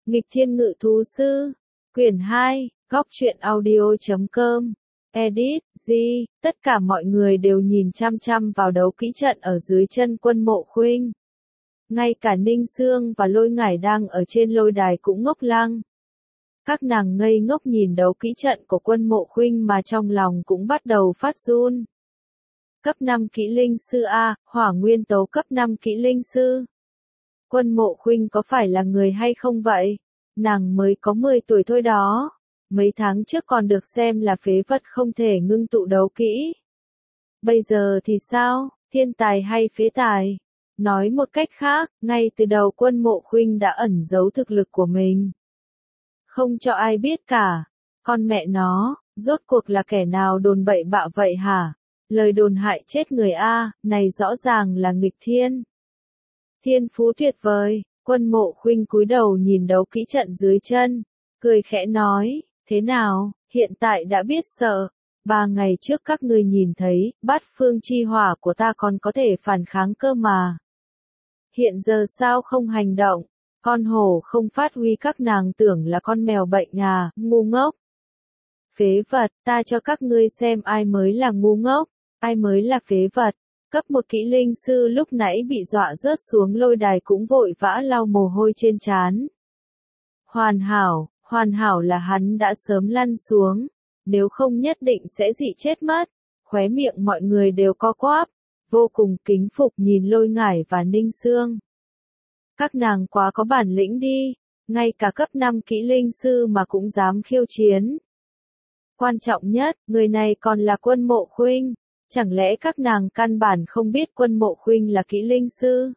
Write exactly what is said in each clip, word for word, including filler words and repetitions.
Nghịch Thiên Ngự Thú Sư, quyển hai, góc truyện audio chấm com, edit, G, tất cả mọi người đều nhìn chăm chăm vào đấu kỹ trận ở dưới chân Quân Mộ Khuynh. Ngay cả Ninh Xương và Lôi Ngải đang ở trên lôi đài cũng ngốc lăng. Các nàng ngây ngốc nhìn đấu kỹ trận của Quân Mộ Khuynh mà trong lòng cũng bắt đầu phát run. Cấp năm kỹ linh sư A, hỏa nguyên tố cấp năm kỹ linh sư. Quân Mộ Khuynh có phải là người hay không vậy? Nàng mới có mười tuổi thôi đó. Mấy tháng trước còn được xem là phế vật không thể ngưng tụ đấu kỹ. Bây giờ thì sao, thiên tài hay phế tài? Nói một cách khác, ngay từ đầu Quân Mộ Khuynh đã ẩn giấu thực lực của mình. Không cho ai biết cả. Con mẹ nó, rốt cuộc là kẻ nào đồn bậy bạ vậy hả? Lời đồn hại chết người A, này rõ ràng là nghịch thiên. Thiên phú tuyệt vời, Quân Mộ Khuynh cúi đầu nhìn đấu kỹ trận dưới chân, cười khẽ nói, thế nào, hiện tại đã biết sợ. Ba ngày trước các ngươi nhìn thấy, bát phương chi hỏa của ta còn có thể phản kháng cơ mà. Hiện giờ sao không hành động? Con hổ không phát huy các nàng tưởng là con mèo bệnh à, ngu ngốc. Phế vật, ta cho các ngươi xem ai mới là ngu ngốc, ai mới là phế vật. Cấp một kỹ linh sư lúc nãy bị dọa rớt xuống lôi đài cũng vội vã lau mồ hôi trên trán. Hoàn hảo, hoàn hảo là hắn đã sớm lăn xuống, nếu không nhất định sẽ dị chết mất. Khóe miệng mọi người đều co quắp, vô cùng kính phục nhìn Lôi Ngải và Ninh Xương. Các nàng quá có bản lĩnh đi, ngay cả cấp năm kỹ linh sư mà cũng dám khiêu chiến. Quan trọng nhất, người này còn là Quân Mộ Khuynh, chẳng lẽ các nàng căn bản không biết Quân Mộ Khuynh là kỹ linh sư?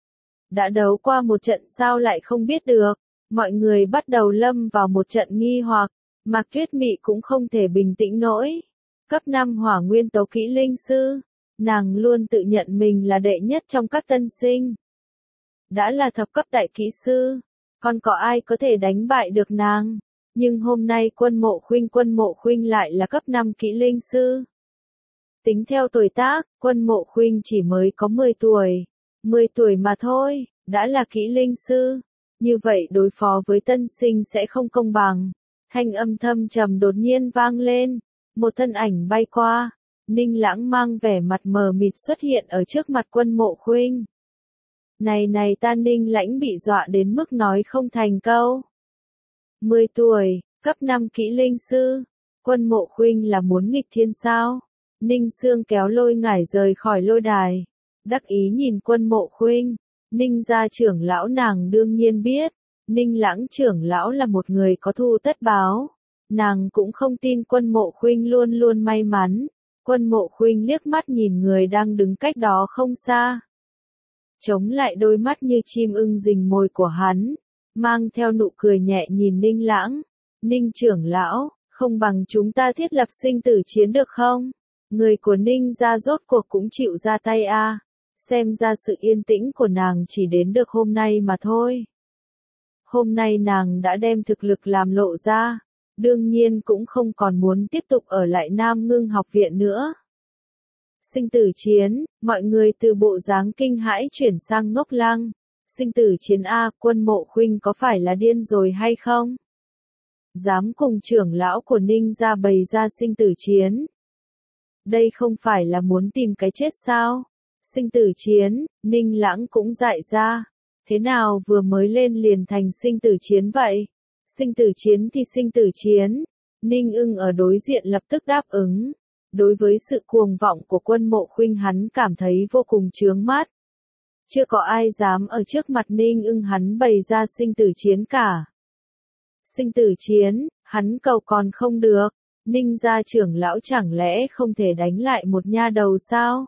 Đã đấu qua một trận sao lại không biết được? Mọi người bắt đầu lâm vào một trận nghi hoặc, Mạc Tuyết Mị cũng không thể bình tĩnh nổi. Cấp năm hỏa nguyên tố kỹ linh sư, nàng luôn tự nhận mình là đệ nhất trong các tân sinh. Đã là thập cấp đại kỹ sư, còn có ai có thể đánh bại được nàng? Nhưng hôm nay Quân Mộ Khuynh Quân Mộ Khuynh lại là cấp năm kỹ linh sư. Tính theo tuổi tác, Quân Mộ Khuynh chỉ mới có mười tuổi. mười tuổi mà thôi, đã là kỹ linh sư. Như vậy đối phó với tân sinh sẽ không công bằng. Thanh âm thâm trầm đột nhiên vang lên. Một thân ảnh bay qua. Ninh Lãng mang vẻ mặt mờ mịt xuất hiện ở trước mặt Quân Mộ Khuynh. Này này ta Ninh Lãnh bị dọa đến mức nói không thành câu. mười tuổi, cấp năm kỹ linh sư. Quân Mộ Khuynh là muốn nghịch thiên sao? Ninh Xương kéo Lôi Ngải rời khỏi lôi đài. Đắc ý nhìn Quân Mộ Khuynh. Ninh gia trưởng lão nàng đương nhiên biết. Ninh Lãng trưởng lão là một người có thù tất báo. Nàng cũng không tin Quân Mộ Khuynh luôn luôn may mắn. Quân Mộ Khuynh liếc mắt nhìn người đang đứng cách đó không xa. Chống lại đôi mắt như chim ưng rình mồi của hắn. Mang theo nụ cười nhẹ nhìn Ninh Lãng. Ninh trưởng lão, không bằng chúng ta thiết lập sinh tử chiến được không? Người của Ninh gia rốt cuộc cũng chịu ra tay a. À. Xem ra sự yên tĩnh của nàng chỉ đến được hôm nay mà thôi. Hôm nay nàng đã đem thực lực làm lộ ra. Đương nhiên cũng không còn muốn tiếp tục ở lại Nam Ngưng học viện nữa. Sinh tử chiến, mọi người từ bộ dáng kinh hãi chuyển sang ngốc lăng. Sinh tử chiến A, Quân Mộ Khuynh có phải là điên rồi hay không? Dám cùng trưởng lão của Ninh gia bày ra sinh tử chiến. Đây không phải là muốn tìm cái chết sao? Sinh tử chiến, Ninh Lãng cũng dại ra. Thế nào vừa mới lên liền thành sinh tử chiến vậy? Sinh tử chiến thì sinh tử chiến. Ninh Ưng ở đối diện lập tức đáp ứng. Đối với sự cuồng vọng của Quân Mộ Khuynh hắn cảm thấy vô cùng chướng mắt. Chưa có ai dám ở trước mặt Ninh Ưng hắn bày ra sinh tử chiến cả. Sinh tử chiến, hắn cầu còn không được. Ninh gia trưởng lão chẳng lẽ không thể đánh lại một nha đầu sao?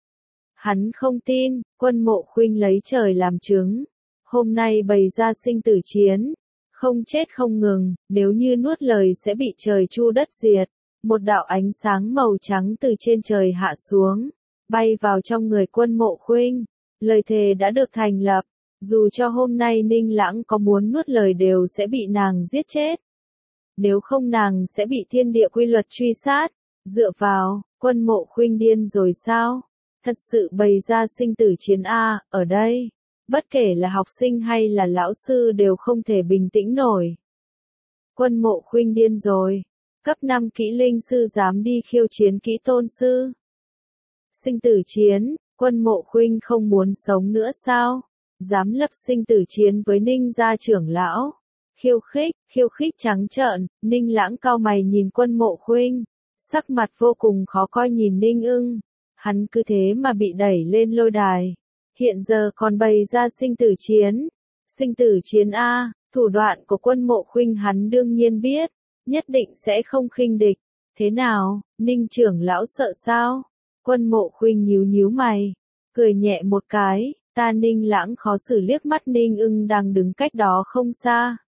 Hắn không tin, Quân Mộ Khuynh lấy trời làm chứng. Hôm nay bày ra sinh tử chiến. Không chết không ngừng, nếu như nuốt lời sẽ bị trời chu đất diệt. Một đạo ánh sáng màu trắng từ trên trời hạ xuống, bay vào trong người Quân Mộ Khuynh. Lời thề đã được thành lập, dù cho hôm nay Ninh Lãng có muốn nuốt lời đều sẽ bị nàng giết chết. Nếu không nàng sẽ bị thiên địa quy luật truy sát. Dựa vào, Quân Mộ Khuynh điên rồi sao? Thật sự bày ra sinh tử chiến A, ở đây. Bất kể là học sinh hay là lão sư đều không thể bình tĩnh nổi. Quân Mộ Khuynh điên rồi. Cấp năm kỹ linh sư dám đi khiêu chiến kỹ tôn sư. Sinh tử chiến, Quân Mộ Khuynh không muốn sống nữa sao? Dám lập sinh tử chiến với Ninh gia trưởng lão. Khiêu khích, khiêu khích trắng trợn, Ninh Lãng cau mày nhìn Quân Mộ Khuynh, sắc mặt vô cùng khó coi nhìn Ninh Ưng. Hắn cứ thế mà bị đẩy lên lôi đài. Hiện giờ còn bày ra sinh tử chiến. Sinh tử chiến A, thủ đoạn của Quân Mộ Khuynh hắn đương nhiên biết, nhất định sẽ không khinh địch. Thế nào, Ninh trưởng lão sợ sao? Quân Mộ Khuynh nhíu nhíu mày, cười nhẹ một cái, ta Ninh Lãng khó xử liếc mắt Ninh Ưng đang đứng cách đó không xa.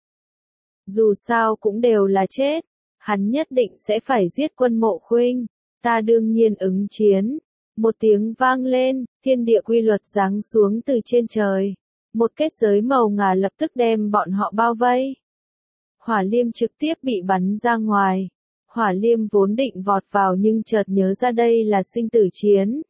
Dù sao cũng đều là chết, hắn nhất định sẽ phải giết Quân Mộ Khuynh, ta đương nhiên ứng chiến. Một tiếng vang lên, thiên địa quy luật giáng xuống từ trên trời. Một kết giới màu ngà lập tức đem bọn họ bao vây. Hỏa Liêm trực tiếp bị bắn ra ngoài. Hỏa Liêm vốn định vọt vào nhưng chợt nhớ ra đây là sinh tử chiến.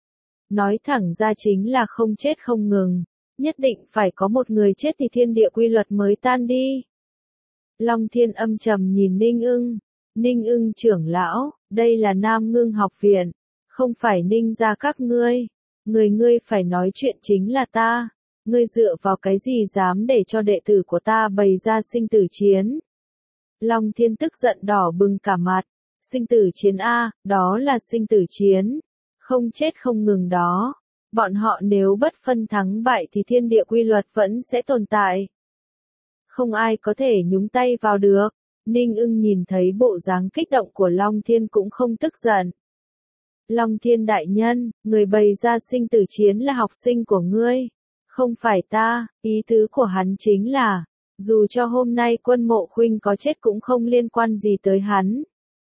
Nói thẳng ra chính là không chết không ngừng. Nhất định phải có một người chết thì thiên địa quy luật mới tan đi. Long Thiên âm trầm nhìn Ninh Ưng. Ninh Ưng trưởng lão, đây là Nam Ngưng học viện. Không phải Ninh gia các ngươi. Người ngươi phải nói chuyện chính là ta. Ngươi dựa vào cái gì dám để cho đệ tử của ta bày ra sinh tử chiến? Long Thiên tức giận đỏ bừng cả mặt. Sinh tử chiến A, đó là sinh tử chiến. Không chết không ngừng đó. Bọn họ nếu bất phân thắng bại thì thiên địa quy luật vẫn sẽ tồn tại. Không ai có thể nhúng tay vào được. Ninh Ưng nhìn thấy bộ dáng kích động của Long Thiên cũng không tức giận. Long Thiên đại nhân, người bày ra sinh tử chiến là học sinh của ngươi. Không phải ta, ý tứ của hắn chính là, dù cho hôm nay Quân Mộ Khuynh có chết cũng không liên quan gì tới hắn.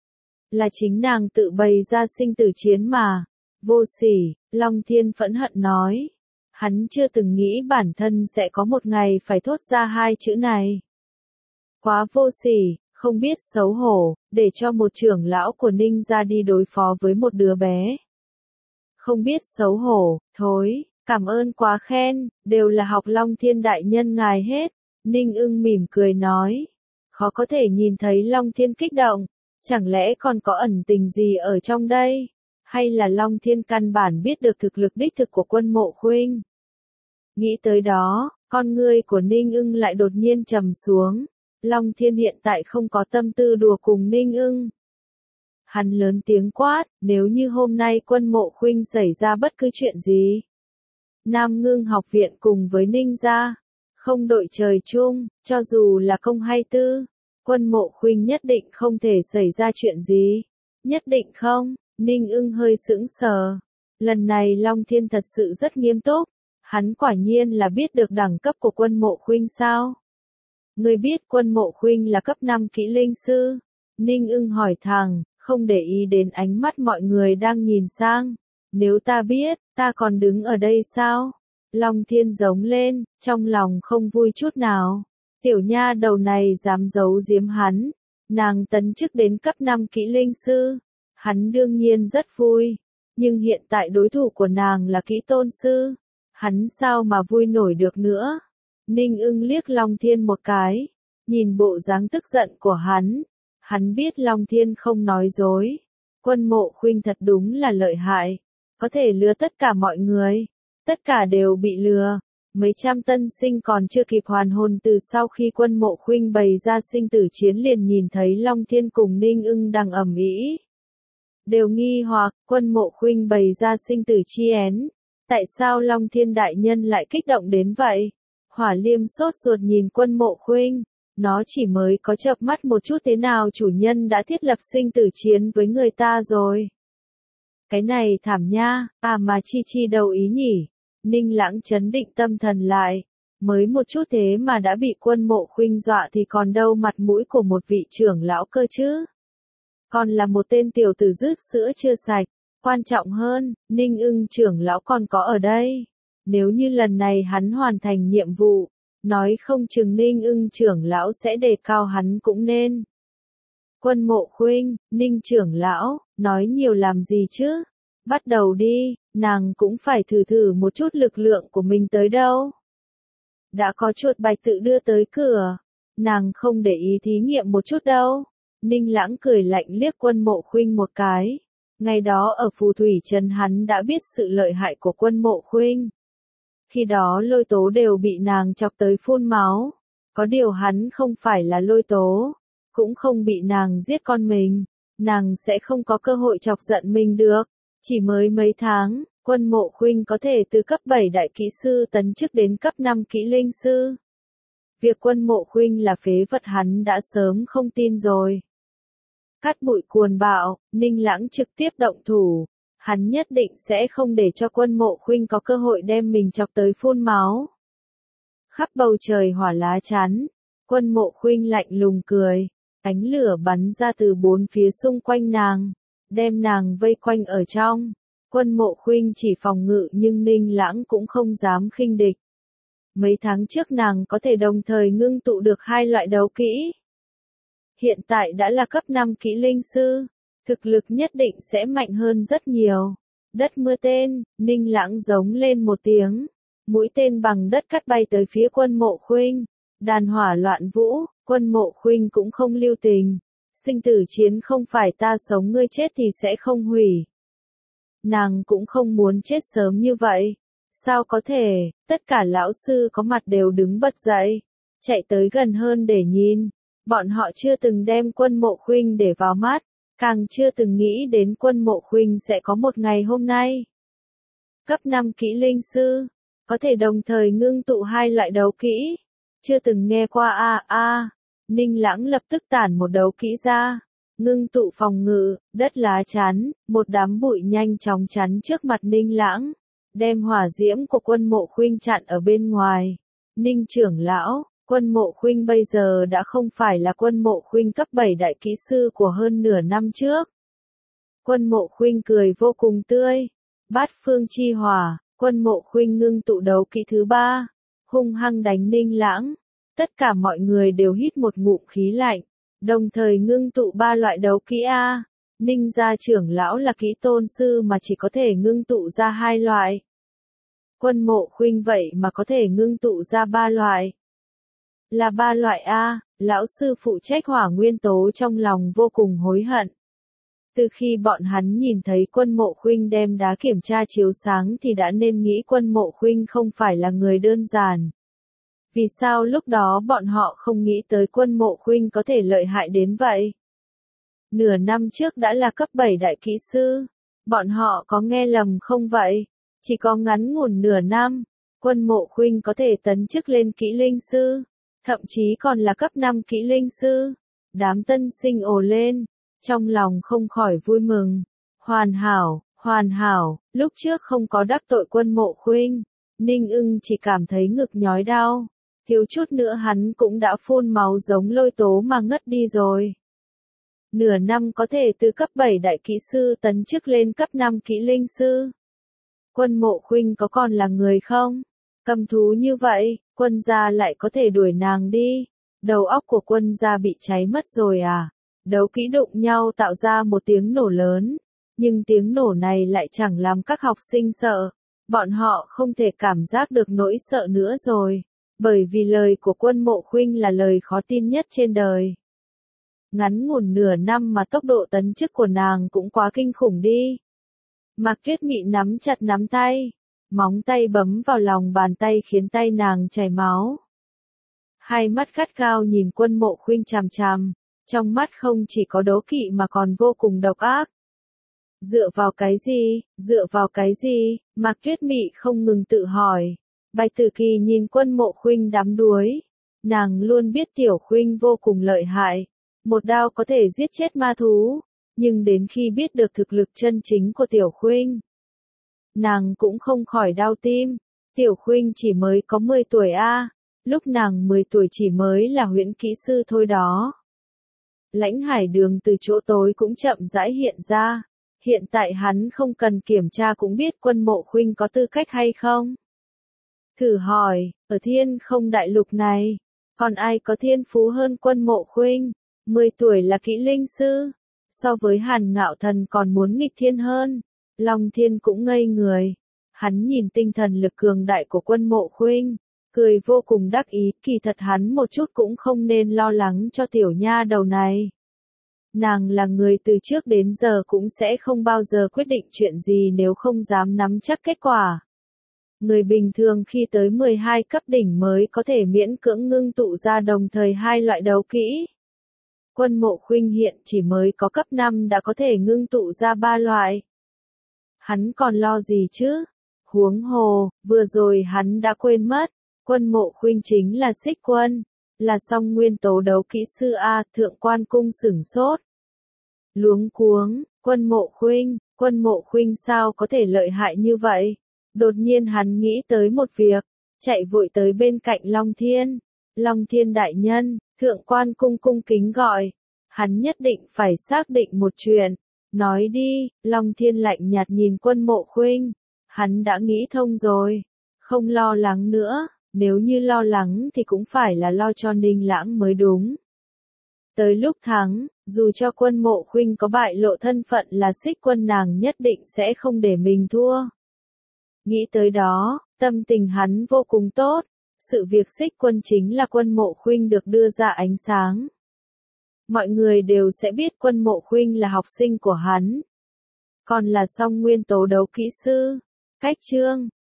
Là chính nàng tự bày ra sinh tử chiến mà. Vô sỉ, Long Thiên phẫn hận nói. Hắn chưa từng nghĩ bản thân sẽ có một ngày phải thốt ra hai chữ này. Quá vô sỉ, không biết xấu hổ, để cho một trưởng lão của Ninh gia đi đối phó với một đứa bé. Không biết xấu hổ, thôi, cảm ơn quá khen, đều là học Long Thiên đại nhân ngài hết. Ninh Ưng mỉm cười nói. Khó có thể nhìn thấy Long Thiên kích động, chẳng lẽ còn có ẩn tình gì ở trong đây? Hay là Long Thiên căn bản biết được thực lực đích thực của Quân Mộ Khuynh? Nghĩ tới đó, con ngươi của Ninh Ưng lại đột nhiên trầm xuống. Long Thiên hiện tại không có tâm tư đùa cùng Ninh Ưng. Hắn lớn tiếng quát, nếu như hôm nay Quân Mộ Khuynh xảy ra bất cứ chuyện gì. Nam Ngưng học viện cùng với Ninh gia, không đội trời chung, cho dù là công hay tư, Quân Mộ Khuynh nhất định không thể xảy ra chuyện gì. Nhất định không? Ninh Ưng hơi sững sờ. Lần này Long Thiên thật sự rất nghiêm túc. Hắn quả nhiên là biết được đẳng cấp của Quân Mộ Khuynh sao? Người biết Quân Mộ Khuynh là cấp năm kỹ linh sư. Ninh Ưng hỏi thẳng, không để ý đến ánh mắt mọi người đang nhìn sang. Nếu ta biết, ta còn đứng ở đây sao? Long Thiên giống lên, trong lòng không vui chút nào. Tiểu nha đầu này dám giấu giếm hắn. Nàng tấn chức đến cấp năm kỹ linh sư. Hắn đương nhiên rất vui. Nhưng hiện tại đối thủ của nàng là kỹ tôn sư. Hắn sao mà vui nổi được nữa? Ninh Ưng liếc Long Thiên một cái. Nhìn bộ dáng tức giận của hắn. Hắn biết Long Thiên không nói dối. Quân Mộ Khuynh thật đúng là lợi hại. Có thể lừa tất cả mọi người. Tất cả đều bị lừa. Mấy trăm tân sinh còn chưa kịp hoàn hồn từ sau khi Quân Mộ Khuynh bày ra sinh tử chiến liền nhìn thấy Long Thiên cùng Ninh Ưng đang ầm ĩ. Đều nghi hoặc, Quân Mộ Khuynh bày ra sinh tử chiến. Tại sao Long Thiên đại nhân lại kích động đến vậy? Hỏa Liêm sốt ruột nhìn Quân Mộ Khuynh. Nó chỉ mới có chợp mắt một chút thế nào chủ nhân đã thiết lập sinh tử chiến với người ta rồi. Cái này thảm nha, à mà chi chi đầu ý nhỉ. Ninh Lãng chấn định tâm thần lại. Mới một chút thế mà đã bị Quân Mộ Khuynh dọa thì còn đâu mặt mũi của một vị trưởng lão cơ chứ. Còn là một tên tiểu tử rứt sữa chưa sạch. Quan trọng hơn, Ninh Ưng trưởng lão còn có ở đây. Nếu như lần này hắn hoàn thành nhiệm vụ, nói không chừng Ninh Ưng trưởng lão sẽ đề cao hắn cũng nên. Quân Mộ Khuynh, Ninh trưởng lão, nói nhiều làm gì chứ? Bắt đầu đi, nàng cũng phải thử thử một chút lực lượng của mình tới đâu. đã có chuột bạch tự đưa tới cửa. Nàng không để ý thí nghiệm một chút đâu. Ninh Lãng cười lạnh liếc Quân Mộ Khuynh một cái. Ngày đó ở Phù Thủy Trấn hắn đã biết sự lợi hại của Quân Mộ Khuynh. Khi đó Lôi Tố đều bị nàng chọc tới phun máu. Có điều hắn không phải là Lôi Tố, cũng không bị nàng giết con mình. Nàng sẽ không có cơ hội chọc giận mình được. Chỉ mới mấy tháng, Quân Mộ Khuynh có thể từ cấp bảy đại kỹ sư tấn chức đến cấp năm kỹ linh sư. Việc Quân Mộ Khuynh là phế vật hắn đã sớm không tin rồi. Cát bụi cuồn bạo, Ninh Lãng trực tiếp động thủ. Hắn nhất định sẽ không để cho Quân Mộ Khuynh có cơ hội đem mình chọc tới phun máu. Khắp bầu trời hỏa lá chắn, Quân Mộ Khuynh lạnh lùng cười. Ánh lửa bắn ra từ bốn phía xung quanh nàng, đem nàng vây quanh ở trong. Quân Mộ Khuynh chỉ phòng ngự nhưng Ninh Lãng cũng không dám khinh địch. Mấy tháng trước nàng có thể đồng thời ngưng tụ được hai loại đấu kỹ. Hiện tại đã là cấp năm kỹ linh sư, thực lực nhất định sẽ mạnh hơn rất nhiều. Đất mưa tên, Ninh Lãng giống lên một tiếng. Mũi tên bằng đất cắt bay tới phía Quân Mộ Khuynh. Đàn hỏa loạn vũ, Quân Mộ Khuynh cũng không lưu tình. Sinh tử chiến không phải ta sống ngươi chết thì sẽ không hủy. Nàng cũng không muốn chết sớm như vậy. Sao có thể, tất cả lão sư có mặt đều đứng bật dậy, chạy tới gần hơn để nhìn. Bọn họ chưa từng đem Quân Mộ Khuynh để vào mắt, càng chưa từng nghĩ đến Quân Mộ Khuynh sẽ có một ngày hôm nay. Cấp năm kỹ linh sư, có thể đồng thời ngưng tụ hai loại đấu kỹ. Chưa từng nghe qua a a. À. Ninh Lãng lập tức tản một đấu kỹ ra. Ngưng tụ phòng ngự, đất lá chắn, một đám bụi nhanh chóng chắn trước mặt Ninh Lãng. Đem hỏa diễm của Quân Mộ Khuynh chặn ở bên ngoài. Ninh trưởng lão, Quân Mộ Khuynh bây giờ đã không phải là Quân Mộ Khuynh cấp bảy đại kỹ sư của hơn nửa năm trước. Quân Mộ Khuynh cười vô cùng tươi. Bát phương chi hỏa, Quân Mộ Khuynh ngưng tụ đấu kỹ thứ ba. Hung hăng đánh Ninh Lãng. Tất cả mọi người đều hít một ngụm khí lạnh. Đồng thời ngưng tụ ba loại đấu kỹ A. Ninh gia trưởng lão là kỹ tôn sư mà chỉ có thể ngưng tụ ra hai loại. Quân Mộ Khuynh vậy mà có thể ngưng tụ ra ba loại. Là ba loại A, lão sư phụ trách hỏa nguyên tố trong lòng vô cùng hối hận. Từ khi bọn hắn nhìn thấy Quân Mộ Khuynh đem đá kiểm tra chiếu sáng thì đã nên nghĩ Quân Mộ Khuynh không phải là người đơn giản. Vì sao lúc đó bọn họ không nghĩ tới Quân Mộ Khuynh có thể lợi hại đến vậy? Nửa năm trước đã là cấp bảy đại kỹ sư. Bọn họ có nghe lầm không vậy? Chỉ có ngắn ngủn nửa năm, Quân Mộ Khuynh có thể tấn chức lên kỹ linh sư. Thậm chí còn là cấp năm kỹ linh sư. Đám tân sinh ồ lên. Trong lòng không khỏi vui mừng. Hoàn hảo, hoàn hảo, lúc trước không có đắc tội Quân Mộ Khuynh. Ninh ưng chỉ cảm thấy ngực nhói đau. Thiếu chút nữa hắn cũng đã phun máu giống Lôi Tố mà ngất đi rồi. Nửa năm có thể từ cấp bảy đại kỹ sư tấn chức lên cấp năm kỹ linh sư. Quân Mộ Khuynh có còn là người không? Cầm thú như vậy, Quân gia lại có thể đuổi nàng đi. Đầu óc của Quân gia bị cháy mất rồi à? Đấu kỹ đụng nhau tạo ra một tiếng nổ lớn. Nhưng tiếng nổ này lại chẳng làm các học sinh sợ. Bọn họ không thể cảm giác được nỗi sợ nữa rồi. Bởi vì lời của Quân Mộ Khuynh là lời khó tin nhất trên đời. Ngắn ngủn nửa năm mà tốc độ tấn chức của nàng cũng quá kinh khủng đi. Mạc Tuyết Mị nắm chặt nắm tay. Móng tay bấm vào lòng bàn tay khiến tay nàng chảy máu. Hai mắt gắt gao nhìn Quân Mộ Khuynh chằm chằm. Trong mắt không chỉ có đố kỵ mà còn vô cùng độc ác. Dựa vào cái gì, dựa vào cái gì, Mạc Tuyết Mị không ngừng tự hỏi. Bạch Tử Kỳ nhìn Quân Mộ Khuynh đắm đuối. Nàng luôn biết Tiểu Khuynh vô cùng lợi hại. Một đao có thể giết chết ma thú. Nhưng đến khi biết được thực lực chân chính của Tiểu Khuynh, nàng cũng không khỏi đau tim. Tiểu Khuynh chỉ mới có mười tuổi a, lúc nàng mười tuổi chỉ mới là huyễn kỹ sư thôi đó. Lãnh Hải Đường từ chỗ tối cũng chậm rãi hiện ra. Hiện tại hắn không cần kiểm tra cũng biết Quân Mộ Khuynh có tư cách hay không. Thử hỏi, ở Thiên Không đại lục này, còn ai có thiên phú hơn Quân Mộ Khuynh? mười tuổi là kỹ linh sư. So với Hàn Ngạo Thần còn muốn nghịch thiên hơn. Long Thiên cũng ngây người. Hắn nhìn tinh thần lực cường đại của Quân Mộ Khuynh. cười vô cùng đắc ý, kỳ thật hắn một chút cũng không nên lo lắng cho tiểu nha đầu này. Nàng là người từ trước đến giờ cũng sẽ không bao giờ quyết định chuyện gì nếu không dám nắm chắc kết quả. Người bình thường khi tới mười hai cấp đỉnh mới có thể miễn cưỡng ngưng tụ ra đồng thời hai loại đấu kỹ. Quân Mộ Khuynh hiện chỉ mới có cấp năm đã có thể ngưng tụ ra ba loại. Hắn còn lo gì chứ? Huống hồ, vừa rồi hắn đã quên mất, Quân Mộ Khuynh chính là Xích Quân, là song nguyên tố đấu kỹ sư A. Thượng Quan Cung sửng sốt. Luống cuống, Quân Mộ Khuynh, Quân Mộ Khuynh sao có thể lợi hại như vậy? Đột nhiên hắn nghĩ tới một việc, chạy vội tới bên cạnh Long Thiên. Long Thiên đại nhân, Thượng Quan Cung cung kính gọi. Hắn nhất định phải xác định một chuyện. Nói đi, Long Thiên lạnh nhạt nhìn Quân Mộ Khuynh. Hắn đã nghĩ thông rồi. Không lo lắng nữa, nếu như lo lắng thì cũng phải là lo cho Ninh Lãng mới đúng. Tới lúc thắng, dù cho Quân Mộ Khuynh có bại lộ thân phận là Xích Quân nàng nhất định sẽ không để mình thua. Nghĩ tới đó, tâm tình hắn vô cùng tốt. Sự việc Xích Quân chính là Quân Mộ Khuynh được đưa ra ánh sáng. Mọi người đều sẽ biết Quân Mộ Khuynh là học sinh của hắn. Còn là song nguyên tố đấu kỹ sư. Cách chương